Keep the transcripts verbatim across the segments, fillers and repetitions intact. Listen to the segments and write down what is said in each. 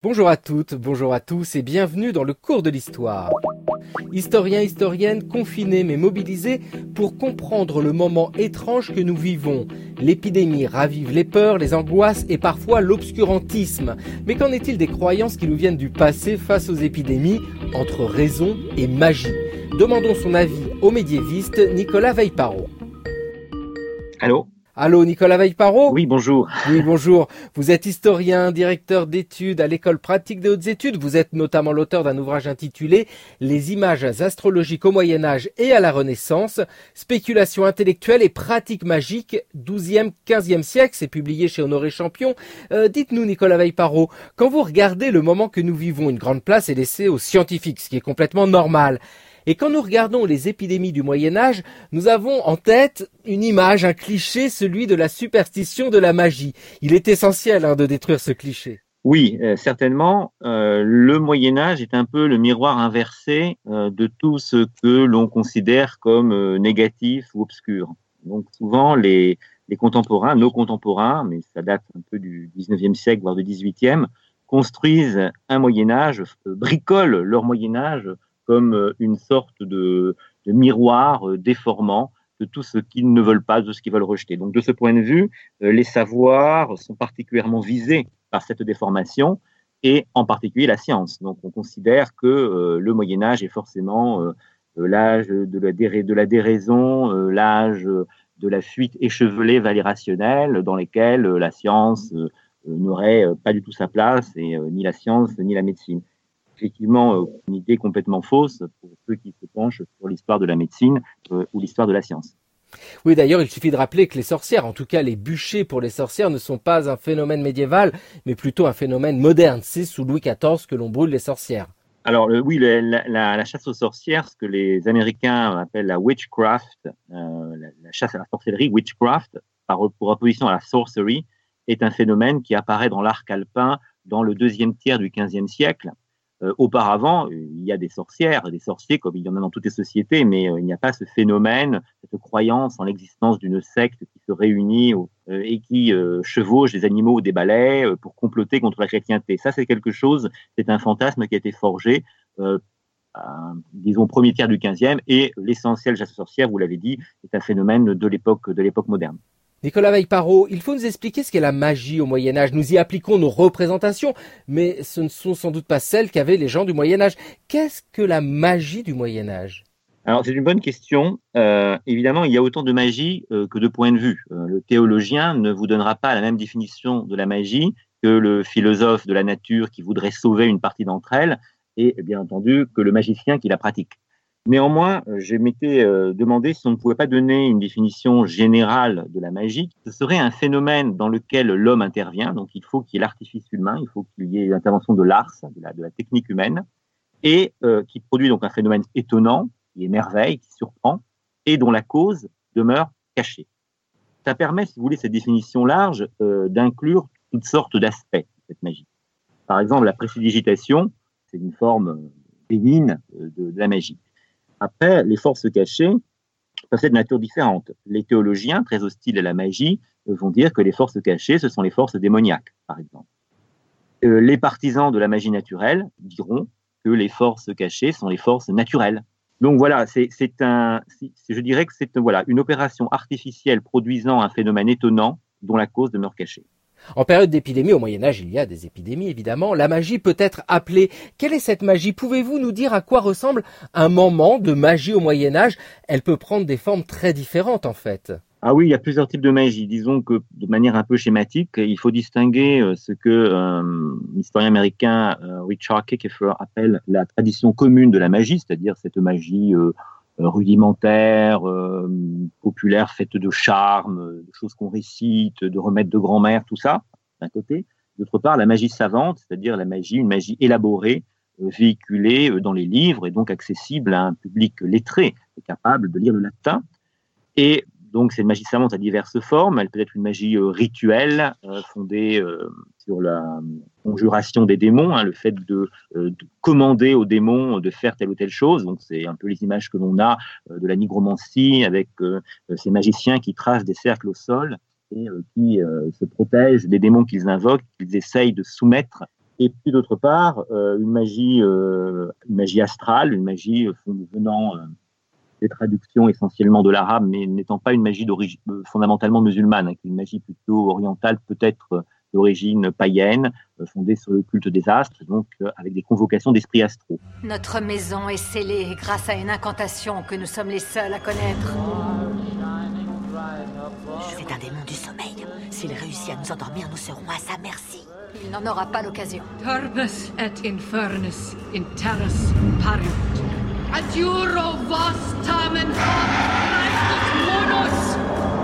Bonjour à toutes, bonjour à tous et bienvenue dans le cours de l'histoire. Historiens, historiennes, confinés mais mobilisés pour comprendre le moment étrange que nous vivons. L'épidémie ravive les peurs, les angoisses et parfois l'obscurantisme. Mais qu'en est-il des croyances qui nous viennent du passé face aux épidémies, entre raison et magie? Demandons son avis au médiéviste Nicolas Veille-Parot. Allô ? Allô, Nicolas Veille-Parot ? Oui, bonjour. Oui, bonjour. Vous êtes historien, directeur d'études à l'École pratique des hautes études. Vous êtes notamment l'auteur d'un ouvrage intitulé « Les images astrologiques au Moyen-Âge et à la Renaissance, spéculation intellectuelle et pratiques magiques, douzième quinzième siècle ». C'est publié chez Honoré Champion. Euh, dites-nous, Nicolas Veille-Parot, quand vous regardez le moment que nous vivons, une grande place est laissée aux scientifiques, ce qui est complètement normal. Et quand nous regardons les épidémies du Moyen-Âge, nous avons en tête une image, un cliché, celui de la superstition de la magie. Il est essentiel hein, de détruire ce cliché. Oui, euh, certainement. Euh, le Moyen-Âge est un peu le miroir inversé euh, de tout ce que l'on considère comme euh, négatif ou obscur. Donc souvent, les, les contemporains, nos contemporains, mais ça date un peu du dix-neuvième siècle, voire du dix-huitième, construisent un Moyen-Âge, euh, bricolent leur Moyen-Âge comme une sorte de, de miroir euh, déformant de tout ce qu'ils ne veulent pas, de ce qu'ils veulent rejeter. Donc, de ce point de vue, euh, les savoirs sont particulièrement visés par cette déformation, et en particulier la science. Donc, on considère que euh, le Moyen-Âge est forcément euh, l'âge de la, dé- de la déraison, euh, l'âge de la fuite échevelée vers l'irrationnel, dans lesquels euh, la science euh, n'aurait pas du tout sa place, et euh, ni la science, ni la médecine. Effectivement, une idée complètement fausse pour ceux qui se penchent sur l'histoire de la médecine euh, ou l'histoire de la science. Oui, d'ailleurs, il suffit de rappeler que les sorcières, en tout cas les bûchers pour les sorcières, ne sont pas un phénomène médiéval, mais plutôt un phénomène moderne. C'est sous Louis quatorze que l'on brûle les sorcières. Alors euh, oui, la, la, la chasse aux sorcières, ce que les Américains appellent la witchcraft, euh, la, la chasse à la sorcellerie, witchcraft, par, pour opposition à la sorcery, est un phénomène qui apparaît dans l'arc alpin dans le deuxième tiers du quinzième siècle. Euh, auparavant, il y a des sorcières, des sorciers, comme il y en a dans toutes les sociétés, mais euh, il n'y a pas ce phénomène, cette croyance en l'existence d'une secte qui se réunit euh, et qui euh, chevauche des animaux ou des balais euh, pour comploter contre la chrétienté. Ça, c'est quelque chose, c'est un fantasme qui a été forgé, euh, à, disons, premier tiers du quinzième, et l'essentiel chasse aux sorcières, vous l'avez dit, est un phénomène de l'époque, de l'époque moderne. Nicolas Veille-Parot, il faut nous expliquer ce qu'est la magie au Moyen-Âge. Nous y appliquons nos représentations, mais ce ne sont sans doute pas celles qu'avaient les gens du Moyen-Âge. Qu'est-ce que la magie du Moyen-Âge ? Alors, c'est une bonne question. Euh, évidemment, il y a autant de magie euh, que de points de vue. Euh, le théologien ne vous donnera pas la même définition de la magie que le philosophe de la nature qui voudrait sauver une partie d'entre elles, et bien entendu que le magicien qui la pratique. Néanmoins, je m'étais euh, demandé si on ne pouvait pas donner une définition générale de la magie. Ce serait un phénomène dans lequel l'homme intervient, donc il faut qu'il y ait l'artifice humain, il faut qu'il y ait l'intervention de l'ars, de la, de la technique humaine, et euh, qui produit donc un phénomène étonnant, qui émerveille, qui surprend, et dont la cause demeure cachée. Ça permet, si vous voulez, cette définition large, euh, d'inclure toutes sortes d'aspects de cette magie. Par exemple, la prestidigitation, c'est une forme bénigne de, de la magie. Après, les forces cachées peuvent être de nature différente. Les théologiens, très hostiles à la magie, vont dire que les forces cachées, ce sont les forces démoniaques, par exemple. Euh, les partisans de la magie naturelle diront que les forces cachées sont les forces naturelles. Donc voilà, c'est, c'est un, c'est, je dirais que c'est voilà, une opération artificielle produisant un phénomène étonnant dont la cause demeure cachée. En période d'épidémie, au Moyen-Âge, il y a des épidémies, évidemment. La magie peut être appelée. Quelle est cette magie ? Pouvez-vous nous dire à quoi ressemble un moment de magie au Moyen-Âge ? Elle peut prendre des formes très différentes, en fait. Ah oui, il y a plusieurs types de magie. Disons que de manière un peu schématique, il faut distinguer ce que euh, l'historien américain euh, Richard Kekeffer appelle la tradition commune de la magie, c'est-à-dire cette magie euh, rudimentaire, euh, populaire, faite de charme, de choses qu'on récite, de remèdes de grand-mère, tout ça, d'un côté. D'autre part, la magie savante, c'est-à-dire la magie, une magie élaborée, euh, véhiculée euh, dans les livres et donc accessible à un public lettré, capable de lire le latin. Et donc, c'est une magie savante à diverses formes. Elle peut être une magie euh, rituelle, euh, fondée euh, sur la conjuration des démons, hein, le fait de, euh, de commander aux démons de faire telle ou telle chose. Donc, c'est un peu les images que l'on a euh, de la nigromancie, avec euh, ces magiciens qui tracent des cercles au sol et euh, qui euh, se protègent des démons qu'ils invoquent, qu'ils essayent de soumettre. Et puis d'autre part, euh, une magie, euh, une magie astrale, une magie euh, venant euh, des traductions essentiellement de l'arabe, mais n'étant pas une magie d'origine euh, fondamentalement musulmane, hein, une magie plutôt orientale, peut-être euh, d'origine païenne, euh, fondée sur le culte des astres, donc euh, avec des convocations d'esprits astraux. Notre maison est scellée grâce à une incantation que nous sommes les seuls à connaître. C'est un démon du sommeil. S'il réussit à nous endormir, nous serons à sa merci. Il n'en aura pas l'occasion. Turbus et infernus in terras pariunt. Adjuro vos tamen hoc monus.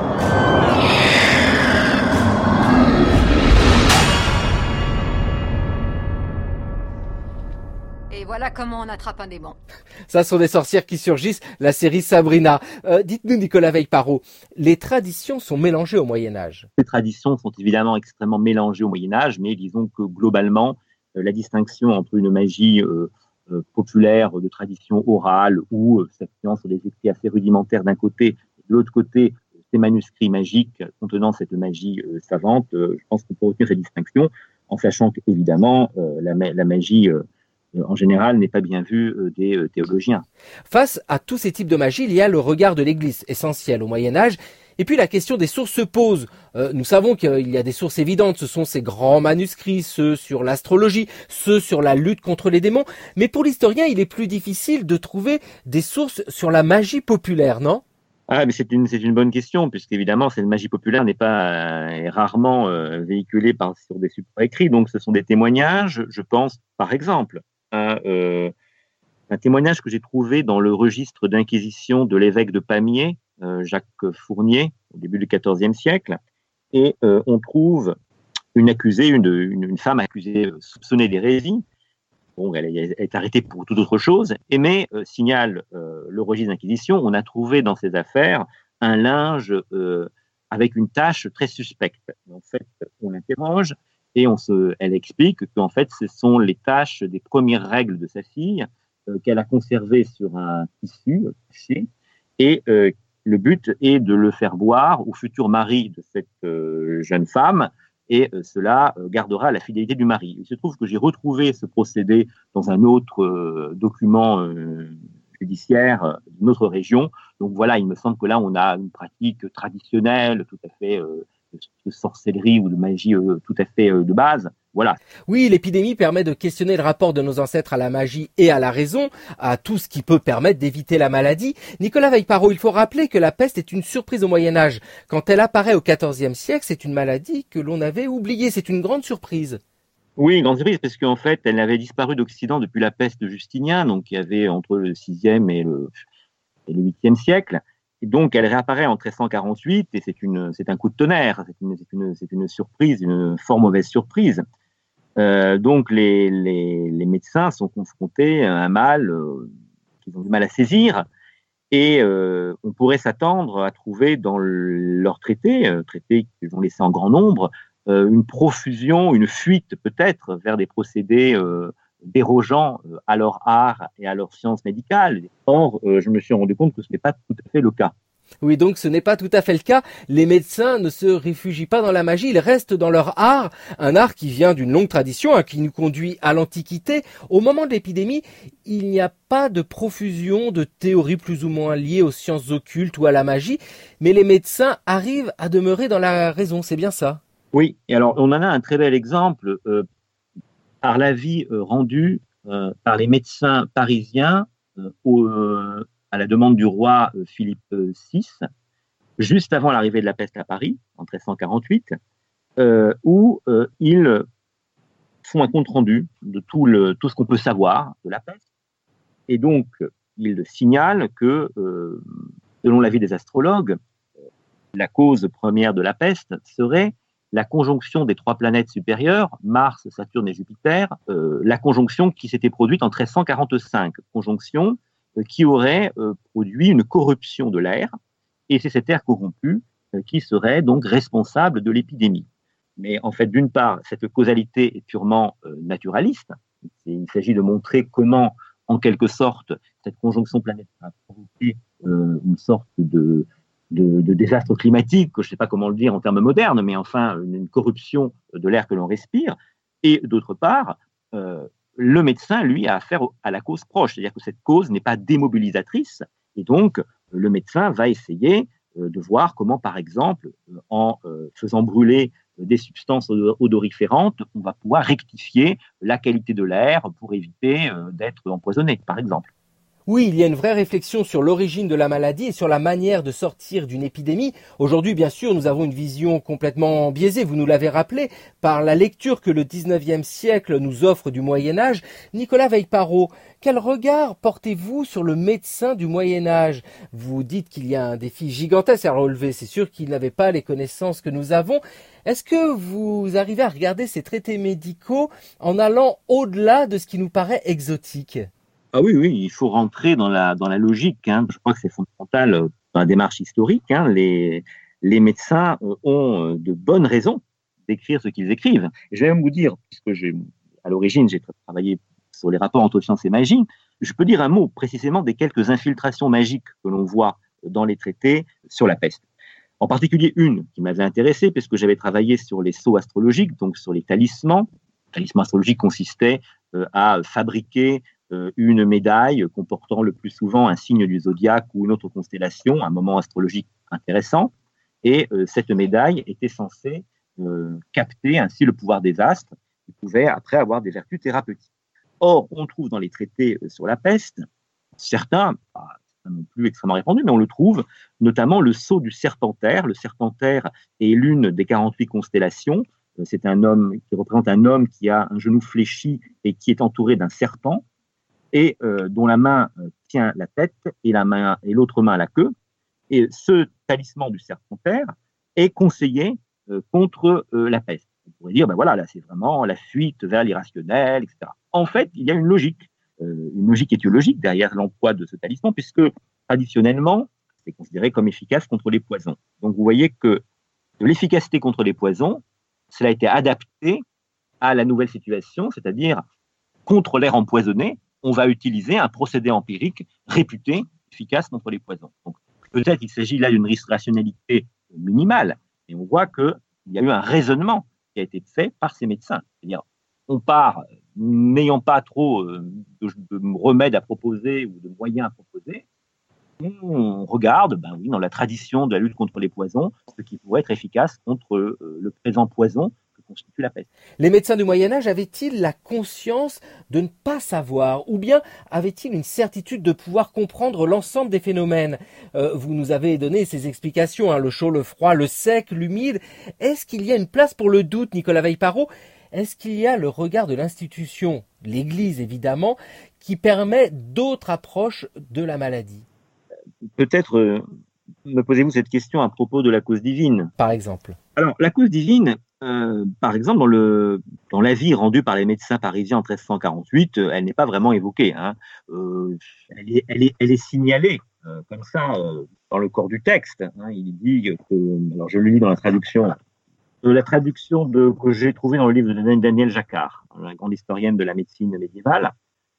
Et voilà comment on attrape un démon. Ça sont des sorcières qui surgissent, la série Sabrina. Euh, dites-nous, Nicolas Veille-Parot, les traditions sont mélangées au Moyen-Âge. Les traditions sont évidemment extrêmement mélangées au Moyen-Âge, mais disons que globalement, euh, la distinction entre une magie euh, euh, populaire de tradition orale ou euh, s'appuyant sur des écrits assez rudimentaires d'un côté, et de l'autre côté, ces manuscrits magiques contenant cette magie euh, savante, euh, je pense qu'on peut retenir cette distinction, en sachant qu'évidemment, euh, la, la magie... Euh, en général, n'est pas bien vu euh, des euh, théologiens. Face à tous ces types de magie, il y a le regard de l'Église, essentiel au Moyen-Âge. Et puis la question des sources se pose. Euh, nous savons qu'il y a des sources évidentes, ce sont ces grands manuscrits, ceux sur l'astrologie, ceux sur la lutte contre les démons. Mais pour l'historien, il est plus difficile de trouver des sources sur la magie populaire, non ? Ah, mais c'est une c'est une bonne question, puisqu'évidemment cette magie populaire n'est pas euh, est rarement euh, véhiculée par sur des supports écrits. Donc ce sont des témoignages. Je pense, par exemple, à euh, un témoignage que j'ai trouvé dans le registre d'inquisition de l'évêque de Pamiers, euh, Jacques Fournier, au début du quatorzième siècle, et euh, on trouve une accusée, une, une, une femme accusée, soupçonnée d'hérésie. Bon, elle, elle est arrêtée pour toute autre chose, et mais euh, signale euh, le registre d'inquisition, on a trouvé dans ses affaires un linge euh, avec une tache très suspecte. En fait, on l'interroge. Et on se, elle explique qu'en fait, ce sont les taches des premières règles de sa fille euh, qu'elle a conservées sur un tissu touché. Et euh, le but est de le faire boire au futur mari de cette euh, jeune femme. Et euh, cela euh, gardera la fidélité du mari. Il se trouve que j'ai retrouvé ce procédé dans un autre euh, document euh, judiciaire d'une autre région. Donc voilà, il me semble que là, on a une pratique traditionnelle, tout à fait... Euh, de sorcellerie ou de magie euh, tout à fait euh, de base. Voilà. Oui, l'épidémie permet de questionner le rapport de nos ancêtres à la magie et à la raison, à tout ce qui peut permettre d'éviter la maladie. Nicolas Veille-Parot, il faut rappeler que la peste est une surprise au Moyen-Âge. Quand elle apparaît au quatorzième siècle, c'est une maladie que l'on avait oubliée. C'est une grande surprise. Oui, grande surprise, parce qu'en fait, elle avait disparu d'Occident depuis la peste de Justinien, donc il y avait entre le sixième et le, et le huitième siècle. Et donc, elle réapparaît en treize cent quarante-huit et c'est, une, c'est un coup de tonnerre, c'est une, c'est une, c'est une surprise, une fort mauvaise surprise. Euh, donc, les, les, les médecins sont confrontés à un mal euh, qu'ils ont du mal à saisir et euh, on pourrait s'attendre à trouver dans le, leurs traités, euh, traités qu'ils ont laissés en grand nombre, euh, une profusion, une fuite peut-être vers des procédés euh, dérogeant à leur art et à leur science médicale. Or, euh, je me suis rendu compte que ce n'est pas tout à fait le cas. Oui, donc ce n'est pas tout à fait le cas. Les médecins ne se réfugient pas dans la magie, ils restent dans leur art, un art qui vient d'une longue tradition, hein, qui nous conduit à l'Antiquité. Au moment de l'épidémie, il n'y a pas de profusion de théories plus ou moins liées aux sciences occultes ou à la magie, mais les médecins arrivent à demeurer dans la raison, c'est bien ça? Oui, et alors on en a un très bel exemple euh, par l'avis euh, rendu euh, par les médecins parisiens euh, au, euh, à la demande du roi euh, Philippe six, juste avant l'arrivée de la peste à Paris, en treize cent quarante-huit, euh, où euh, ils font un compte-rendu de tout, le, tout ce qu'on peut savoir de la peste. Et donc, ils signalent que, euh, selon l'avis des astrologues, la cause première de la peste serait la conjonction des trois planètes supérieures, Mars, Saturne et Jupiter, euh, la conjonction qui s'était produite en treize cent quarante-cinq, conjonction euh, qui aurait euh, produit une corruption de l'air, et c'est cet air corrompu euh, qui serait donc responsable de l'épidémie. Mais en fait, d'une part, cette causalité est purement euh, naturaliste. Il s'agit de montrer comment, en quelque sorte, cette conjonction planétaire a provoqué euh, une sorte de De, de désastre climatique, je ne sais pas comment le dire en termes modernes, mais enfin une, une corruption de l'air que l'on respire. Et d'autre part, le médecin, lui, a affaire à la cause proche, c'est-à-dire que cette cause n'est pas démobilisatrice, et donc le médecin va essayer de voir comment, par exemple, en faisant brûler des substances odoriférantes, on va pouvoir rectifier la qualité de l'air pour éviter d'être empoisonné, par exemple. Oui, il y a une vraie réflexion sur l'origine de la maladie et sur la manière de sortir d'une épidémie. Aujourd'hui, bien sûr, nous avons une vision complètement biaisée, vous nous l'avez rappelé, par la lecture que le dix-neuvième siècle nous offre du Moyen-Âge. Nicolas Veille-Parot, quel regard portez-vous sur le médecin du Moyen-Âge ? Vous dites qu'il y a un défi gigantesque à relever, c'est sûr qu'il n'avait pas les connaissances que nous avons. Est-ce que vous arrivez à regarder ces traités médicaux en allant au-delà de ce qui nous paraît exotique ? Ah oui, oui, il faut rentrer dans la, dans la logique. Hein. Je crois que c'est fondamental dans la démarche historique. Hein. Les, les médecins ont de bonnes raisons d'écrire ce qu'ils écrivent. Et je vais même vous dire, puisque j'ai, à l'origine, j'ai travaillé sur les rapports entre science et magie, je peux dire un mot précisément des quelques infiltrations magiques que l'on voit dans les traités sur la peste. En particulier une qui m'avait intéressé, puisque j'avais travaillé sur les sceaux astrologiques, donc sur les talismans. Le talisman astrologique consistait euh, à fabriquer une médaille comportant le plus souvent un signe du zodiaque ou une autre constellation, un moment astrologique intéressant. Et euh, cette médaille était censée euh, capter ainsi le pouvoir des astres, qui pouvaient après avoir des vertus thérapeutiques. Or, on trouve dans les traités sur la peste, certains, pas non plus extrêmement répandus, mais on le trouve, notamment le sceau du Serpentaire. Le Serpentaire est l'une des quarante-huit constellations. C'est un homme qui représente un homme qui a un genou fléchi et qui est entouré d'un serpent, et euh, dont la main euh, tient la tête et, la main, et l'autre main la queue. Et ce talisman du Serpentaire est conseillé euh, contre euh, la peste. On pourrait dire, ben voilà, là c'est vraiment la fuite vers l'irrationnel, et cetera. En fait, il y a une logique, euh, une logique étiologique derrière l'emploi de ce talisman, puisque traditionnellement, c'est considéré comme efficace contre les poisons. Donc vous voyez que de l'efficacité contre les poisons, cela a été adapté à la nouvelle situation, c'est-à-dire contre l'air empoisonné, on va utiliser un procédé empirique réputé efficace contre les poisons. Donc, peut-être il s'agit là d'une rationalité minimale, mais on voit qu'il y a eu un raisonnement qui a été fait par ces médecins. C'est-à-dire, on part n'ayant pas trop de, de remèdes à proposer ou de moyens à proposer, on regarde, ben oui, dans la tradition de la lutte contre les poisons, ce qui pourrait être efficace contre euh, le présent poison que constitue la peste. Les médecins du Moyen-Âge avaient-ils la conscience de ne pas savoir, ou bien avaient-ils une certitude de pouvoir comprendre l'ensemble des phénomènes ? euh, Vous nous avez donné ces explications, hein, le chaud, le froid, le sec, l'humide. Est-ce qu'il y a une place pour le doute, Nicolas Veille-Parot ? Est-ce qu'il y a le regard de l'institution, l'Église évidemment, qui permet d'autres approches de la maladie ? Peut-être euh, me posez-vous cette question à propos de la cause divine. Par exemple. Alors, la cause divine, euh, par exemple, dans, le, dans l'avis rendu par les médecins parisiens en treize cent quarante-huit, euh, elle n'est pas vraiment évoquée. Hein. Euh, elle, est, elle, est, elle est signalée euh, comme ça euh, dans le corps du texte. Hein. Il dit que, alors je le lis dans la traduction, euh, la traduction de, que j'ai trouvée dans le livre de Daniel Jacquard, la grande historienne de la médecine médiévale.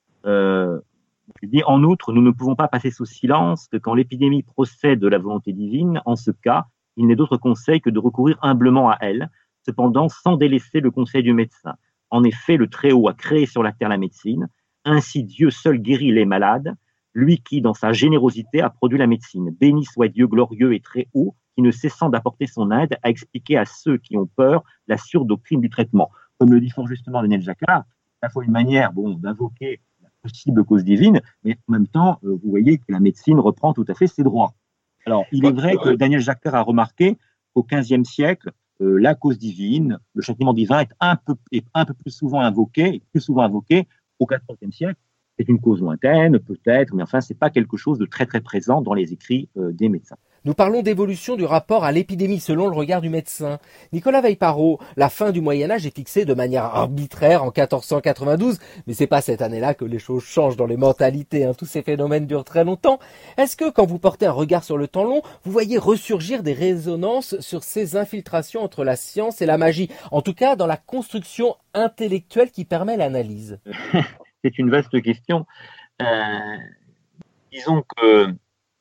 Euh, Il dit, en outre, nous ne pouvons pas passer sous silence que quand l'épidémie procède de la volonté divine, en ce cas, il n'est d'autre conseil que de recourir humblement à elle, cependant sans délaisser le conseil du médecin. En effet, le Très-Haut a créé sur la terre la médecine, ainsi Dieu seul guérit les malades, lui qui, dans sa générosité, a produit la médecine. Béni soit Dieu glorieux et très haut, qui ne cessant d'apporter son aide, a expliqué à ceux qui ont peur la surdoctrine du traitement. Comme le dit fort justement Daniel Jacquard, c'est à la fois une manière bon, d'invoquer possible cause divine, mais en même temps, euh, vous voyez que la médecine reprend tout à fait ses droits. Alors, il est vrai que Daniel Jacquard a remarqué qu'au quinzième siècle, euh, la cause divine, le châtiment divin est un peu, est un peu plus souvent invoqué, plus souvent invoqué au quatorzième siècle. C'est une cause lointaine, peut-être, mais enfin, c'est pas quelque chose de très très présent dans les écrits euh, des médecins. Nous parlons d'évolution du rapport à l'épidémie selon le regard du médecin. Nicolas Veille-Parot, la fin du Moyen-Âge est fixée de manière arbitraire en quatorze cent quatre-vingt-douze, mais c'est pas cette année-là que les choses changent dans les mentalités, hein. Tous ces phénomènes durent très longtemps. Est-ce que quand vous portez un regard sur le temps long, vous voyez ressurgir des résonances sur ces infiltrations entre la science et la magie, en tout cas dans la construction intellectuelle qui permet l'analyse? C'est une vaste question. Euh, disons que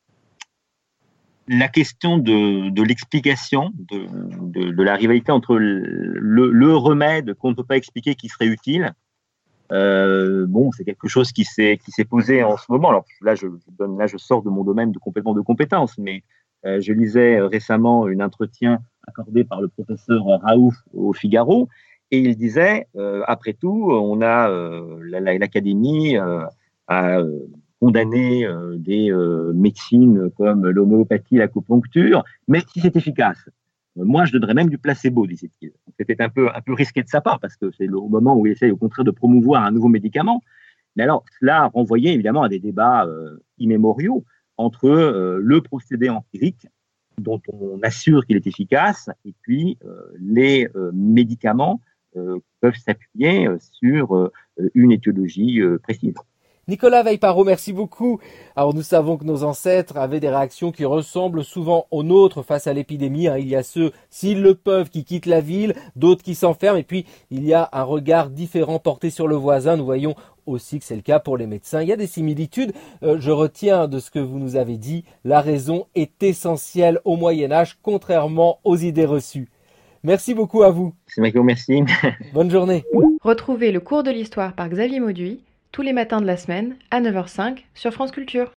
la question de, de l'explication, de, de, de la rivalité entre le, le remède qu'on ne peut pas expliquer qui serait utile Euh, bon, c'est quelque chose qui s'est qui s'est posé en ce moment. Alors là, je, je donne, là, je sors de mon domaine de complètement de compétences, mais euh, je lisais récemment un entretien accordé par le professeur Raouf au Figaro, et il disait, euh, après tout, on a euh, l'Académie euh, a euh, condamné euh, des euh, médecines comme l'homéopathie, l'acupuncture, mais si c'est efficace. Moi, je donnerais même du placebo, disait-il. C'était un peu, un peu risqué de sa part, parce que c'est le moment où il essaye au contraire de promouvoir un nouveau médicament. Mais alors, cela renvoyait évidemment à des débats euh, immémoriaux entre euh, le procédé empirique, dont on assure qu'il est efficace, et puis euh, les euh, médicaments euh, peuvent s'appuyer euh, sur euh, une étiologie euh, précise. Nicolas Veille-Parot, merci beaucoup. Alors nous savons que nos ancêtres avaient des réactions qui ressemblent souvent aux nôtres face à l'épidémie. Il y a ceux, s'ils le peuvent, qui quittent la ville, d'autres qui s'enferment, et puis il y a un regard différent porté sur le voisin. Nous voyons aussi que c'est le cas pour les médecins. Il y a des similitudes. Euh, je retiens de ce que vous nous avez dit, la raison est essentielle au Moyen-Âge, contrairement aux idées reçues. Merci beaucoup à vous. C'est moi qui vous remercie. Bonne journée. Retrouvez le cours de l'histoire par Xavier Mauduit tous les matins de la semaine à neuf heures cinq sur France Culture.